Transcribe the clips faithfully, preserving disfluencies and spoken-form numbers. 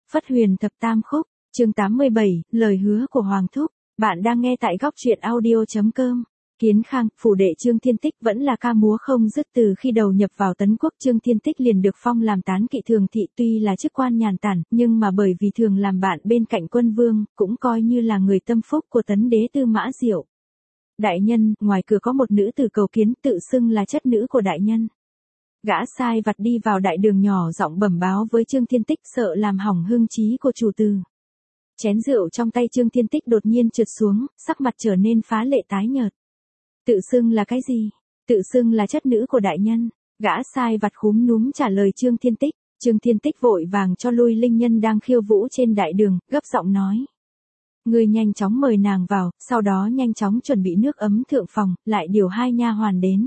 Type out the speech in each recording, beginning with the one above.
Phất Huyền Thập Tam Khúc, chương tám mươi bảy, lời hứa của Hoàng Thúc. Bạn đang nghe tại góc truyện audio chấm com. Kiến Khang, phủ đệ Trương Thiên Tích vẫn là ca múa không dứt. Từ khi đầu nhập vào Tấn Quốc, Trương Thiên Tích liền được phong làm tán kỵ thường thị, tuy là chức quan nhàn tản, nhưng mà bởi vì thường làm bạn bên cạnh quân vương, cũng coi như là người tâm phúc của Tấn đế Tư Mã Diệu. Đại nhân, ngoài cửa có một nữ tử cầu kiến, tự xưng là chất nữ của đại nhân. Gã sai vặt đi vào đại đường nhỏ giọng bẩm báo với Trương Thiên Tích, sợ làm hỏng hương trí của chủ tử. Chén rượu trong tay Trương Thiên Tích đột nhiên trượt xuống, sắc mặt trở nên phá lệ tái nhợt. Tự xưng là cái gì? Tự xưng là chất nữ của đại nhân. Gã sai vặt khúm núm trả lời Trương Thiên Tích. Trương Thiên Tích vội vàng cho lui linh nhân đang khiêu vũ trên đại đường, gấp giọng nói. Người nhanh chóng mời nàng vào, sau đó nhanh chóng chuẩn bị nước ấm thượng phòng, lại điều hai nha hoàn đến.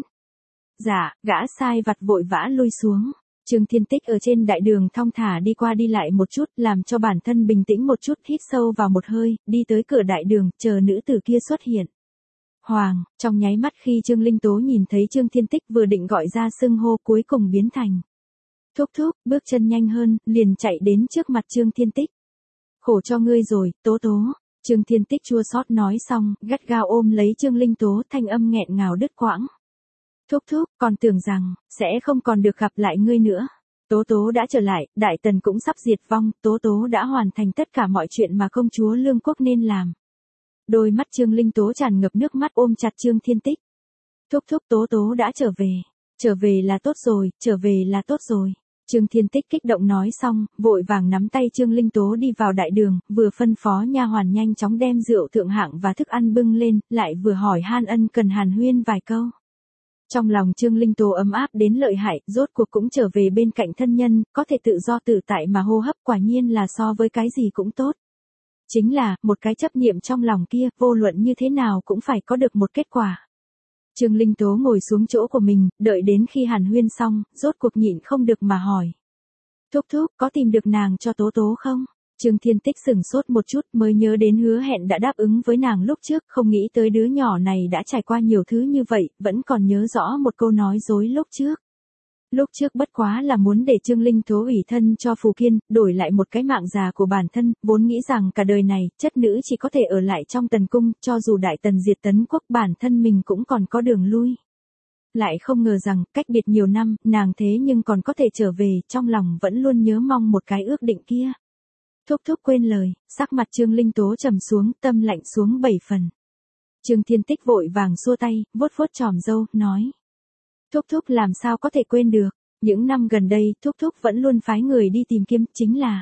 Dạ, gã sai vặt vội vã lui xuống. Trương Thiên Tích ở trên đại đường thong thả đi qua đi lại một chút, làm cho bản thân bình tĩnh một chút, hít sâu vào một hơi, đi tới cửa đại đường, chờ nữ tử kia xuất hiện. Hoàng, trong nháy mắt khi Trương Linh Tố nhìn thấy Trương Thiên Tích vừa định gọi ra xưng hô cuối cùng biến thành. Thúc thúc, bước chân nhanh hơn, liền chạy đến trước mặt Trương Thiên Tích. Khổ cho ngươi rồi, Tố Tố. Trương Thiên Tích chua xót nói xong, gắt gao ôm lấy Trương Linh Tố, thanh âm nghẹn ngào đứt quãng. Thúc thúc, còn tưởng rằng, sẽ không còn được gặp lại ngươi nữa. Tố Tố đã trở lại, Đại Tần cũng sắp diệt vong, Tố Tố đã hoàn thành tất cả mọi chuyện mà công chúa Lương Quốc nên làm. Đôi mắt Trương Linh Tố tràn ngập nước mắt ôm chặt Trương Thiên Tích. Thúc thúc, Tố Tố đã trở về. Trở về là tốt rồi, trở về là tốt rồi. Trương Thiên Tích kích động nói xong, vội vàng nắm tay Trương Linh Tố đi vào đại đường, vừa phân phó nha hoàn nhanh chóng đem rượu thượng hạng và thức ăn bưng lên, lại vừa hỏi han ân cần hàn huyên vài câu. Trong lòng Trương Linh Tố ấm áp đến lợi hại, rốt cuộc cũng trở về bên cạnh thân nhân, có thể tự do tự tại mà hô hấp, quả nhiên là so với cái gì cũng tốt. Chính là, một cái chấp niệm trong lòng kia, vô luận như thế nào cũng phải có được một kết quả. Trương Linh Tố ngồi xuống chỗ của mình, đợi đến khi hàn huyên xong, rốt cuộc nhịn không được mà hỏi. Thúc thúc, có tìm được nàng cho Tố Tố không? Trương Thiên Tích sửng sốt một chút mới nhớ đến hứa hẹn đã đáp ứng với nàng lúc trước, không nghĩ tới đứa nhỏ này đã trải qua nhiều thứ như vậy, vẫn còn nhớ rõ một câu nói dối lúc trước. Lúc trước bất quá là muốn để Trương Linh Tố ủy thân cho Phù Kiên, đổi lại một cái mạng già của bản thân, vốn nghĩ rằng cả đời này, chất nữ chỉ có thể ở lại trong Tần Cung, cho dù Đại Tần diệt Tấn Quốc bản thân mình cũng còn có đường lui. Lại không ngờ rằng, cách biệt nhiều năm, nàng thế nhưng còn có thể trở về, trong lòng vẫn luôn nhớ mong một cái ước định kia. Thúc thúc quên lời, sắc mặt Trương Linh Tố trầm xuống, tâm lạnh xuống bảy phần. Trương Thiên Tích vội vàng xua tay, vuốt vuốt chòm râu, nói. Thúc thúc làm sao có thể quên được, những năm gần đây, thúc thúc vẫn luôn phái người đi tìm kiếm, chính là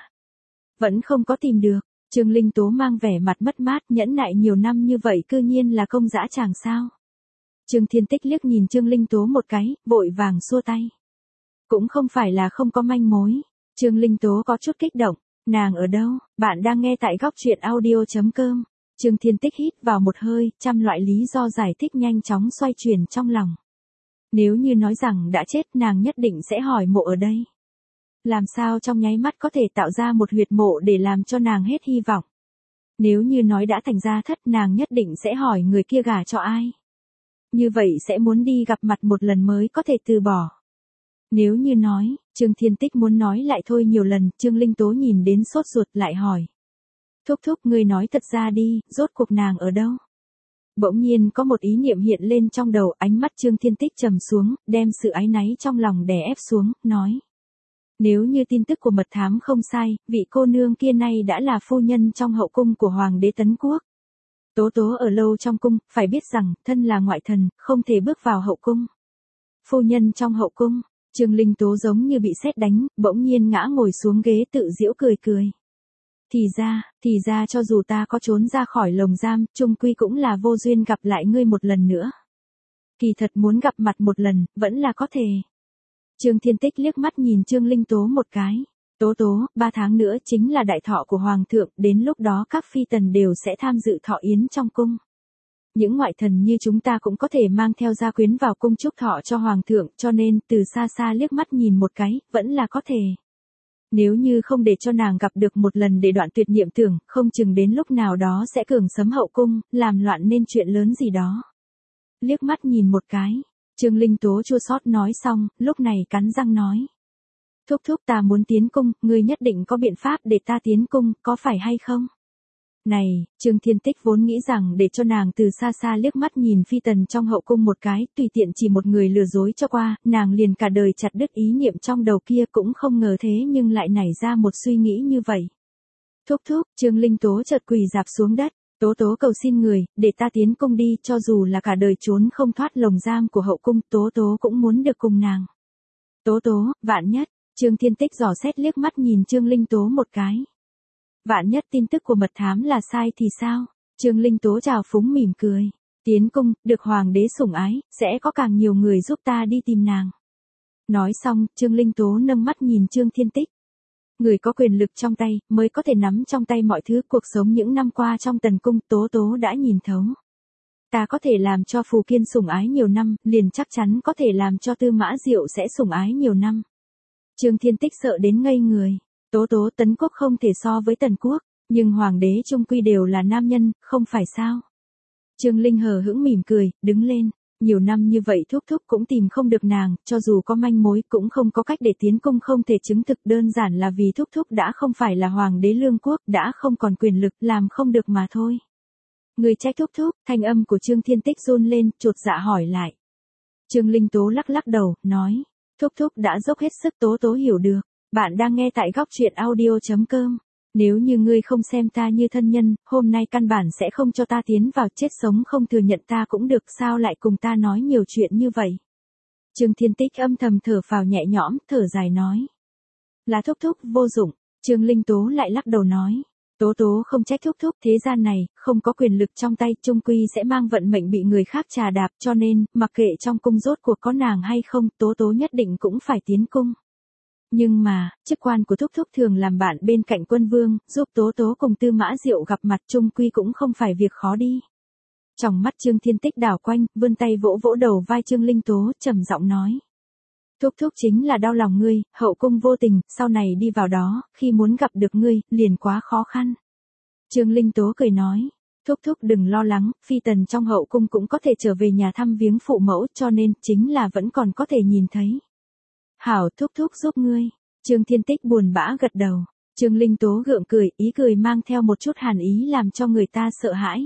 vẫn không có tìm được. Trương Linh Tố mang vẻ mặt mất mát, nhẫn nại nhiều năm như vậy cư nhiên là công dã tràng sao. Trương Thiên Tích liếc nhìn Trương Linh Tố một cái, vội vàng xua tay. Cũng không phải là không có manh mối. Trương Linh Tố có chút kích động. Nàng ở đâu? Bạn đang nghe tại góc truyện audio chấm com. Trương Thiên Tích hít vào một hơi, trăm loại lý do giải thích nhanh chóng xoay chuyển trong lòng. Nếu như nói rằng đã chết, nàng nhất định sẽ hỏi mộ ở đây. Làm sao trong nháy mắt có thể tạo ra một huyệt mộ để làm cho nàng hết hy vọng. Nếu như nói đã thành ra thất, nàng nhất định sẽ hỏi người kia gả cho ai. Như vậy sẽ muốn đi gặp mặt một lần mới có thể từ bỏ. Nếu như nói, Trương Thiên Tích muốn nói lại thôi nhiều lần, Trương Linh Tố nhìn đến sốt ruột lại hỏi. Thúc thúc, ngươi nói thật ra đi, rốt cuộc nàng ở đâu? Bỗng nhiên có một ý niệm hiện lên trong đầu, ánh mắt Trương Thiên Tích trầm xuống, đem sự áy náy trong lòng đè ép xuống, nói. Nếu như tin tức của mật thám không sai, vị cô nương kia nay đã là phu nhân trong hậu cung của Hoàng đế Tấn Quốc. Tố Tố ở lâu trong cung, phải biết rằng, thân là ngoại thần, không thể bước vào hậu cung. Phu nhân trong hậu cung. Trương Linh Tố giống như bị sét đánh, bỗng nhiên ngã ngồi xuống ghế tự giễu cười cười. Thì ra, thì ra cho dù ta có trốn ra khỏi lồng giam, chung quy cũng là vô duyên gặp lại ngươi một lần nữa. Kỳ thật muốn gặp mặt một lần, vẫn là có thể. Trương Thiên Tích liếc mắt nhìn Trương Linh Tố một cái. Tố Tố, ba tháng nữa chính là đại thọ của Hoàng thượng, đến lúc đó các phi tần đều sẽ tham dự thọ yến trong cung. Những ngoại thần như chúng ta cũng có thể mang theo gia quyến vào cung chúc thọ cho Hoàng thượng, cho nên, từ xa xa liếc mắt nhìn một cái, vẫn là có thể. Nếu như không để cho nàng gặp được một lần để đoạn tuyệt niệm tưởng, không chừng đến lúc nào đó sẽ cường sấm hậu cung, làm loạn nên chuyện lớn gì đó. Liếc mắt nhìn một cái, Trương Linh Tố chua xót nói xong, lúc này cắn răng nói. Thúc thúc ta muốn tiến cung, ngươi nhất định có biện pháp để ta tiến cung, có phải hay không? Này, Trương Thiên Tích vốn nghĩ rằng để cho nàng từ xa xa liếc mắt nhìn phi tần trong hậu cung một cái, tùy tiện chỉ một người lừa dối cho qua, nàng liền cả đời chặt đứt ý niệm trong đầu kia, cũng không ngờ thế nhưng lại nảy ra một suy nghĩ như vậy. Thúc thúc, Trương Linh Tố chợt quỳ dạp xuống đất, Tố Tố cầu xin người, để ta tiến cung đi, cho dù là cả đời trốn không thoát lồng giam của hậu cung, Tố Tố cũng muốn được cùng nàng. Tố Tố, vạn nhất, Trương Thiên Tích dò xét liếc mắt nhìn Trương Linh Tố một cái. Vạn nhất tin tức của mật thám là sai thì sao? Trương Linh Tố chào phúng mỉm cười. Tiến cung, được hoàng đế sủng ái, sẽ có càng nhiều người giúp ta đi tìm nàng. Nói xong, Trương Linh Tố nâng mắt nhìn Trương Thiên Tích. Người có quyền lực trong tay, mới có thể nắm trong tay mọi thứ. Cuộc sống những năm qua trong tần cung, Tố Tố đã nhìn thấu. Ta có thể làm cho Phù Kiên sủng ái nhiều năm, liền chắc chắn có thể làm cho Tư Mã Diệu sẽ sủng ái nhiều năm. Trương Thiên Tích sợ đến ngây người. Tố Tố, Tấn quốc không thể so với Tần quốc, nhưng hoàng đế chung quy đều là nam nhân, không phải sao? Trương Linh hờ hững mỉm cười, đứng lên. Nhiều năm như vậy thúc thúc cũng tìm không được nàng, cho dù có manh mối cũng không có cách để tiến cung, không thể chứng thực, đơn giản là vì thúc thúc đã không phải là hoàng đế lương quốc, đã không còn quyền lực, làm không được mà thôi. Người trách thúc thúc, thanh âm của Trương Thiên Tích run lên, chột dạ hỏi lại. Trương Linh Tố lắc lắc đầu, nói, thúc thúc đã dốc hết sức. Tố Tố hiểu được. Bạn đang nghe tại góc truyện audio chấm com. Nếu như ngươi không xem ta như thân nhân, hôm nay căn bản sẽ không cho ta tiến vào, chết sống không thừa nhận ta cũng được, sao lại cùng ta nói nhiều chuyện như vậy? Trương Thiên Tích âm thầm thở phào nhẹ nhõm, thở dài nói. Là thúc thúc vô dụng. Trương Linh Tố lại lắc đầu nói. Tố Tố không trách thúc thúc, thế gian này, không có quyền lực trong tay, chung quy sẽ mang vận mệnh bị người khác trà đạp, cho nên, mặc kệ trong cung rốt cuộc có nàng hay không, Tố Tố nhất định cũng phải tiến cung. Nhưng mà, chức quan của thúc thúc thường làm bạn bên cạnh quân vương, giúp Tố Tố cùng Tư Mã Diệu gặp mặt, chung quy cũng không phải việc khó đi. Trong mắt Trương Thiên Tích đảo quanh, vươn tay vỗ vỗ đầu vai Trương Linh Tố, trầm giọng nói. Thúc thúc chính là đau lòng ngươi, hậu cung vô tình, sau này đi vào đó, khi muốn gặp được ngươi, liền quá khó khăn. Trương Linh Tố cười nói. Thúc thúc đừng lo lắng, phi tần trong hậu cung cũng có thể trở về nhà thăm viếng phụ mẫu, cho nên, chính là vẫn còn có thể nhìn thấy. Hảo, thúc thúc giúp ngươi. Trương Thiên Tích buồn bã gật đầu. Trương Linh Tố gượng cười, ý cười mang theo một chút hàn ý làm cho người ta sợ hãi.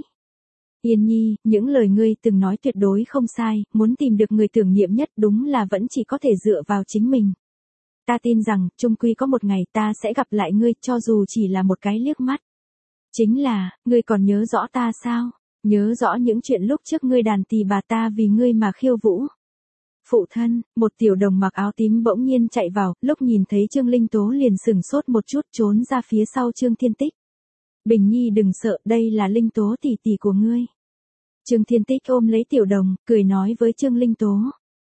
Yên nhi, những lời ngươi từng nói tuyệt đối không sai, muốn tìm được người tưởng niệm nhất đúng là vẫn chỉ có thể dựa vào chính mình. Ta tin rằng, chung quy có một ngày ta sẽ gặp lại ngươi, cho dù chỉ là một cái liếc mắt. Chính là, ngươi còn nhớ rõ ta sao? Nhớ rõ những chuyện lúc trước ngươi đàn tỳ bà ta vì ngươi mà khiêu vũ. Phụ thân, một tiểu đồng mặc áo tím bỗng nhiên chạy vào, lúc nhìn thấy Trương Linh Tố liền sừng sốt một chút, trốn ra phía sau Trương Thiên Tích. Bình nhi đừng sợ, đây là Linh Tố tỷ tỷ của ngươi. Trương Thiên Tích ôm lấy tiểu đồng, cười nói với Trương Linh Tố.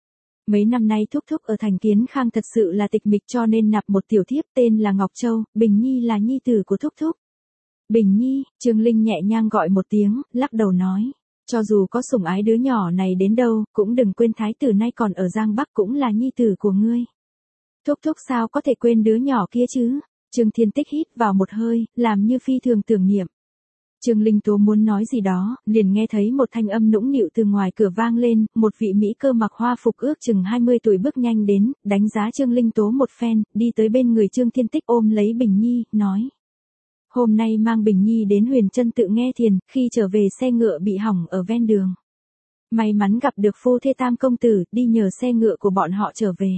Mấy năm nay thúc thúc ở thành Kiến Khang thật sự là tịch mịch, cho nên nạp một tiểu thiếp tên là Ngọc Châu, Bình nhi là nhi tử của thúc thúc. Bình nhi, Trương Linh nhẹ nhàng gọi một tiếng, lắc đầu nói. Cho dù có sủng ái đứa nhỏ này đến đâu, cũng đừng quên thái tử nay còn ở Giang Bắc cũng là nhi tử của ngươi. Thúc thúc sao có thể quên đứa nhỏ kia chứ? Trương Thiên Tích hít vào một hơi, làm như phi thường tưởng niệm. Trương Linh Tố muốn nói gì đó, liền nghe thấy một thanh âm nũng nịu từ ngoài cửa vang lên, một vị mỹ cơ mặc hoa phục ước chừng hai mươi tuổi bước nhanh đến, đánh giá Trương Linh Tố một phen, đi tới bên người Trương Thiên Tích ôm lấy Bình Nhi, nói. Hôm nay mang Bình Nhi đến Huyền Trân tự nghe thiền, khi trở về xe ngựa bị hỏng ở ven đường. May mắn gặp được phu thê Tam công tử, đi nhờ xe ngựa của bọn họ trở về.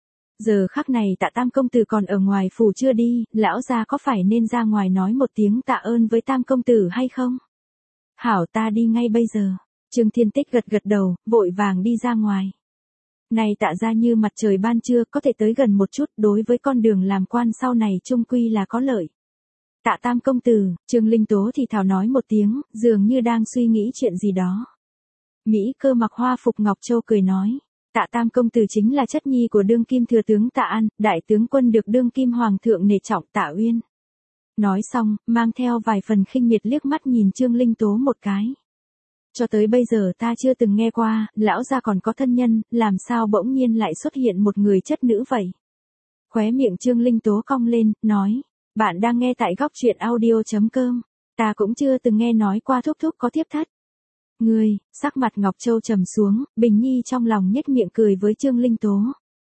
Giờ khắc này Tạ Tam công tử còn ở ngoài phủ chưa đi, lão gia có phải nên ra ngoài nói một tiếng tạ ơn với Tam công tử hay không? Hảo, ta đi ngay bây giờ. Trương Thiên Tích gật gật đầu, vội vàng đi ra ngoài. Này Tạ gia như mặt trời ban trưa, có thể tới gần một chút, đối với con đường làm quan sau này chung quy là có lợi. Tạ Tam công tử, Trương Linh Tố thì thào nói một tiếng, dường như đang suy nghĩ chuyện gì đó. Mỹ cơ mặc hoa phục Ngọc Châu cười nói. Tạ Tam công tử chính là chất nhi của đương kim thừa tướng Tạ An, đại tướng quân được đương kim hoàng thượng nể trọng Tạ Uyên. Nói xong, mang theo vài phần khinh miệt liếc mắt nhìn Trương Linh Tố một cái. Cho tới bây giờ ta chưa từng nghe qua, lão gia còn có thân nhân, làm sao bỗng nhiên lại xuất hiện một người chất nữ vậy? Khóe miệng Trương Linh Tố cong lên, nói. Bạn đang nghe tại góc truyện audio chấm com. Ta cũng chưa từng nghe nói qua thúc thúc có thiếp thất. Ngươi, sắc mặt Ngọc Châu trầm xuống, Bình Nhi trong lòng nhếch miệng cười với Trương Linh Tố.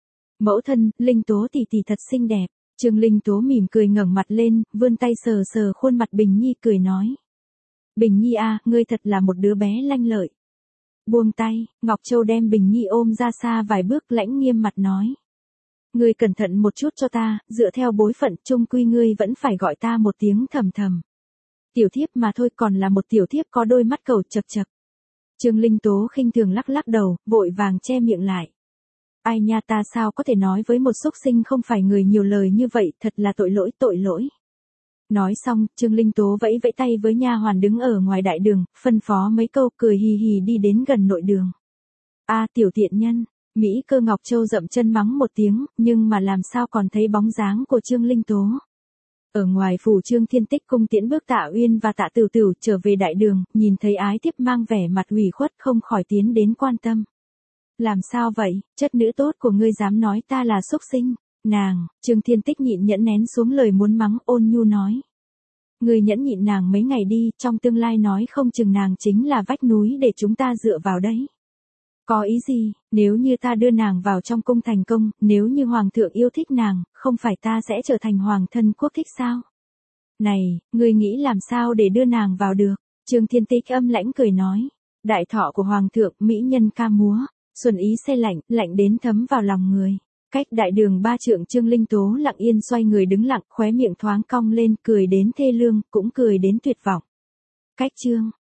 Mẫu thân, Linh Tố tỷ tỷ thật xinh đẹp. Trương Linh Tố mỉm cười ngẩng mặt lên, vươn tay sờ sờ khuôn mặt Bình Nhi cười nói. Bình Nhi à, ngươi thật là một đứa bé lanh lợi. Buông tay, Ngọc Châu đem Bình Nhi ôm ra xa vài bước lãnh nghiêm mặt nói. Ngươi cẩn thận một chút cho ta, dựa theo bối phận chung quy ngươi vẫn phải gọi ta một tiếng thầm thầm. Tiểu thiếp mà thôi, còn là một tiểu thiếp có đôi mắt cầu chật chật. Trương Linh Tố khinh thường lắc lắc đầu, vội vàng che miệng lại. Ai nha, ta sao có thể nói với một xúc sinh không phải người nhiều lời như vậy, thật là tội lỗi tội lỗi. Nói xong, Trương Linh Tố vẫy vẫy tay với nha hoàn đứng ở ngoài đại đường, phân phó mấy câu cười hì hì đi đến gần nội đường. A tiểu tiện nhân, Mỹ Cơ Ngọc Châu dậm chân mắng một tiếng, nhưng mà làm sao còn thấy bóng dáng của Trương Linh Tố. Ở ngoài phủ Trương Thiên Tích cung tiễn bước Tạ Uyên và Tạ Tửu Tửu trở về đại đường, nhìn thấy ái thiếp mang vẻ mặt ủy khuất không khỏi tiến đến quan tâm. Làm sao vậy, chất nữ tốt của ngươi dám nói ta là xúc sinh? Nàng, Trương Thiên Tích nhịn nhẫn nén xuống lời muốn mắng, ôn nhu nói. Ngươi nhẫn nhịn nàng mấy ngày đi, trong tương lai nói không chừng nàng chính là vách núi để chúng ta dựa vào đấy. Có ý gì, nếu như ta đưa nàng vào trong cung thành công, nếu như hoàng thượng yêu thích nàng, không phải ta sẽ trở thành hoàng thân quốc thích sao? Này, ngươi nghĩ làm sao để đưa nàng vào được? Trương Thiên Tích âm lãnh cười nói. Đại thọ của hoàng thượng, mỹ nhân ca múa, xuân ý se lạnh, lạnh đến thấm vào lòng người. Cách đại đường ba trượng Trương Linh Tố lặng yên xoay người đứng lặng, khóe miệng thoáng cong lên, cười đến thê lương, cũng cười đến tuyệt vọng. Cách Trương